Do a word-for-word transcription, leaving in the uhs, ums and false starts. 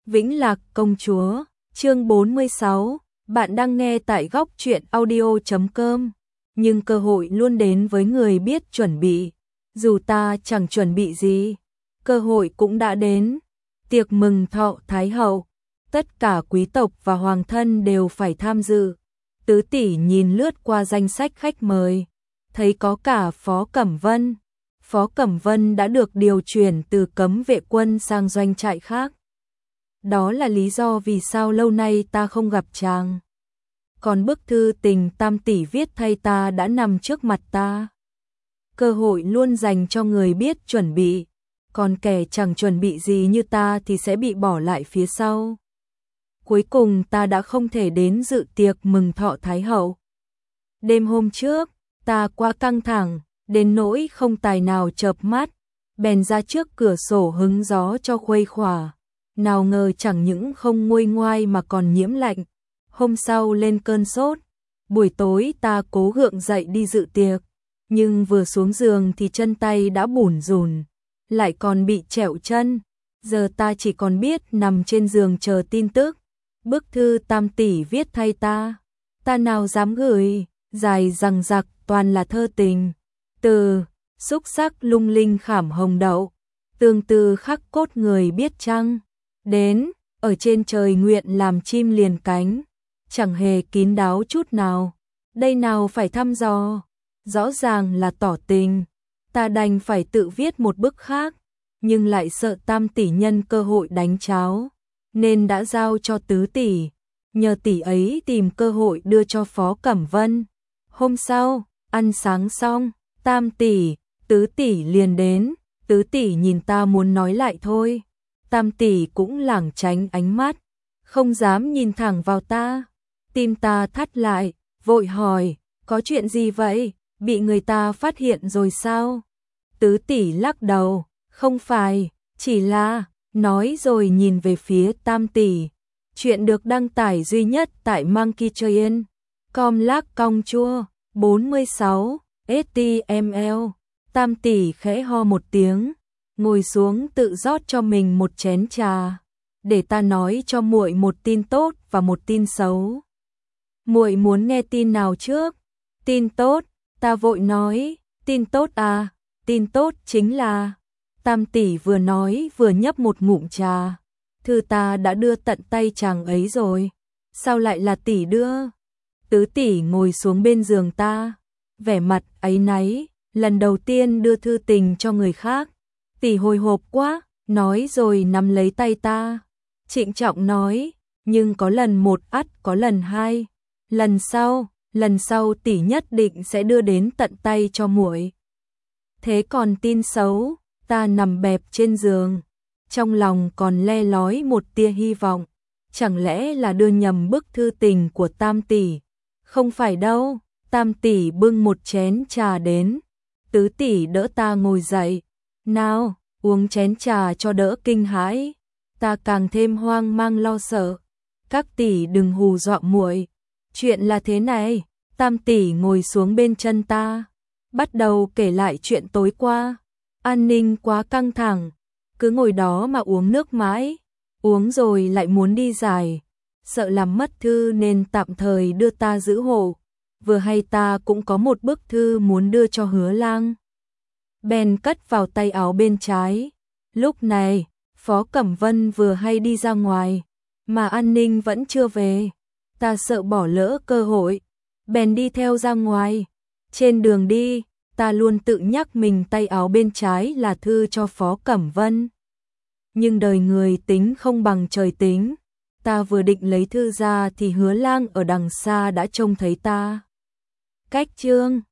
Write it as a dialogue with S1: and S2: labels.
S1: Vĩnh Lạc công chúa, chương bốn mươi sáu, bạn đang nghe tại góc truyện audio chấm com, nhưng cơ hội luôn đến với người biết chuẩn bị, dù ta chẳng chuẩn bị gì, cơ hội cũng đã đến. Tiệc mừng thọ Thái hậu, tất cả quý tộc và hoàng thân đều phải tham dự. Tứ tỷ nhìn lướt qua danh sách khách mời, thấy có cả Phó Cẩm Vân. Phó Cẩm Vân đã được điều chuyển từ cấm vệ quân sang doanh trại khác. Đó là lý do vì sao lâu nay ta không gặp chàng. Còn bức thư tình Tam tỷ viết thay ta đã nằm trước mặt ta. Cơ hội luôn dành cho người biết chuẩn bị, còn kẻ chẳng chuẩn bị gì như ta thì sẽ bị bỏ lại phía sau. Cuối cùng ta đã không thể đến dự tiệc mừng thọ Thái hậu. Đêm hôm trước, ta quá căng thẳng, đến nỗi không tài nào chợp mắt, bèn ra trước cửa sổ hứng gió cho khuây khỏa. Nào ngờ chẳng những không nguôi ngoai mà còn nhiễm lạnh. Hôm sau lên cơn sốt. Buổi tối ta cố gượng dậy đi dự tiệc, nhưng vừa xuống giường thì chân tay đã bủn rủn, lại còn bị trẹo chân. Giờ ta chỉ còn biết nằm trên giường chờ tin tức. Bức thư Tam tỷ viết thay ta, ta nào dám gửi, dài dằng dặc toàn là thơ tình. Từ xúc sắc lung linh khảm hồng đậu, tương tư khắc cốt người biết chăng. Đến, ở trên trời nguyện làm chim liền cánh, chẳng hề kín đáo chút nào. Đây nào phải thăm dò, rõ ràng là tỏ tình. Ta đành phải tự viết một bức khác, nhưng lại sợ Tam tỷ nhân cơ hội đánh cháo, nên đã giao cho Tứ tỷ, nhờ tỷ ấy tìm cơ hội đưa cho Phó Cẩm Vân. Hôm sau, ăn sáng xong, Tam tỷ, Tứ tỷ liền đến. Tứ tỷ nhìn ta muốn nói lại thôi. Tam tỷ cũng lảng tránh ánh mắt, không dám nhìn thẳng vào ta. Tim ta thắt lại, vội hỏi, có chuyện gì vậy, bị người ta phát hiện rồi sao? Tứ tỷ lắc đầu, không phải, chỉ là, nói rồi nhìn về phía Tam tỷ. Chuyện được đăng tải duy nhất tại Monkey Train, com lác cong chua, bốn mươi sáu, ét tê em lờ. Tam tỷ khẽ ho một tiếng, ngồi xuống tự rót cho mình một chén trà, để ta nói cho muội một tin tốt và một tin xấu. Muội muốn nghe tin nào trước? Tin tốt, ta vội nói, tin tốt à, tin tốt chính là. Tam tỷ vừa nói vừa nhấp một ngụm trà, thư ta đã đưa tận tay chàng ấy rồi, sao lại là tỷ đưa? Tứ tỷ ngồi xuống bên giường ta, vẻ mặt áy náy, lần đầu tiên đưa thư tình cho người khác. Tỷ hồi hộp quá, nói rồi nắm lấy tay ta, trịnh trọng nói, nhưng có lần một ắt có lần hai, lần sau, lần sau tỷ nhất định sẽ đưa đến tận tay cho muội. Thế còn tin xấu? Ta nằm bẹp trên giường, trong lòng còn le lói một tia hy vọng, chẳng lẽ là đưa nhầm bức thư tình của Tam tỷ? Không phải đâu. Tam tỷ bưng một chén trà đến, Tứ tỷ đỡ ta ngồi dậy, nào, uống chén trà cho đỡ kinh hãi. Ta càng thêm hoang mang lo sợ, các tỷ đừng hù dọa muội. Chuyện là thế này. Tam tỷ ngồi xuống bên chân ta, bắt đầu kể lại chuyện tối qua. An ninh quá căng thẳng, cứ ngồi đó mà uống nước mãi, uống rồi lại muốn đi giải, sợ làm mất thư nên tạm thời đưa ta giữ hộ. Vừa hay ta cũng có một bức thư muốn đưa cho Hứa Lang, bèn cất vào tay áo bên trái. Lúc này, Phó Cẩm Vân vừa hay đi ra ngoài, mà An ninh vẫn chưa về. Ta sợ bỏ lỡ cơ hội, bèn đi theo ra ngoài. Trên đường đi, ta luôn tự nhắc mình tay áo bên trái là thư cho Phó Cẩm Vân. Nhưng đời người tính không bằng trời tính. Ta vừa định lấy thư ra thì Hứa Lang ở đằng xa đã trông thấy ta. Cách chương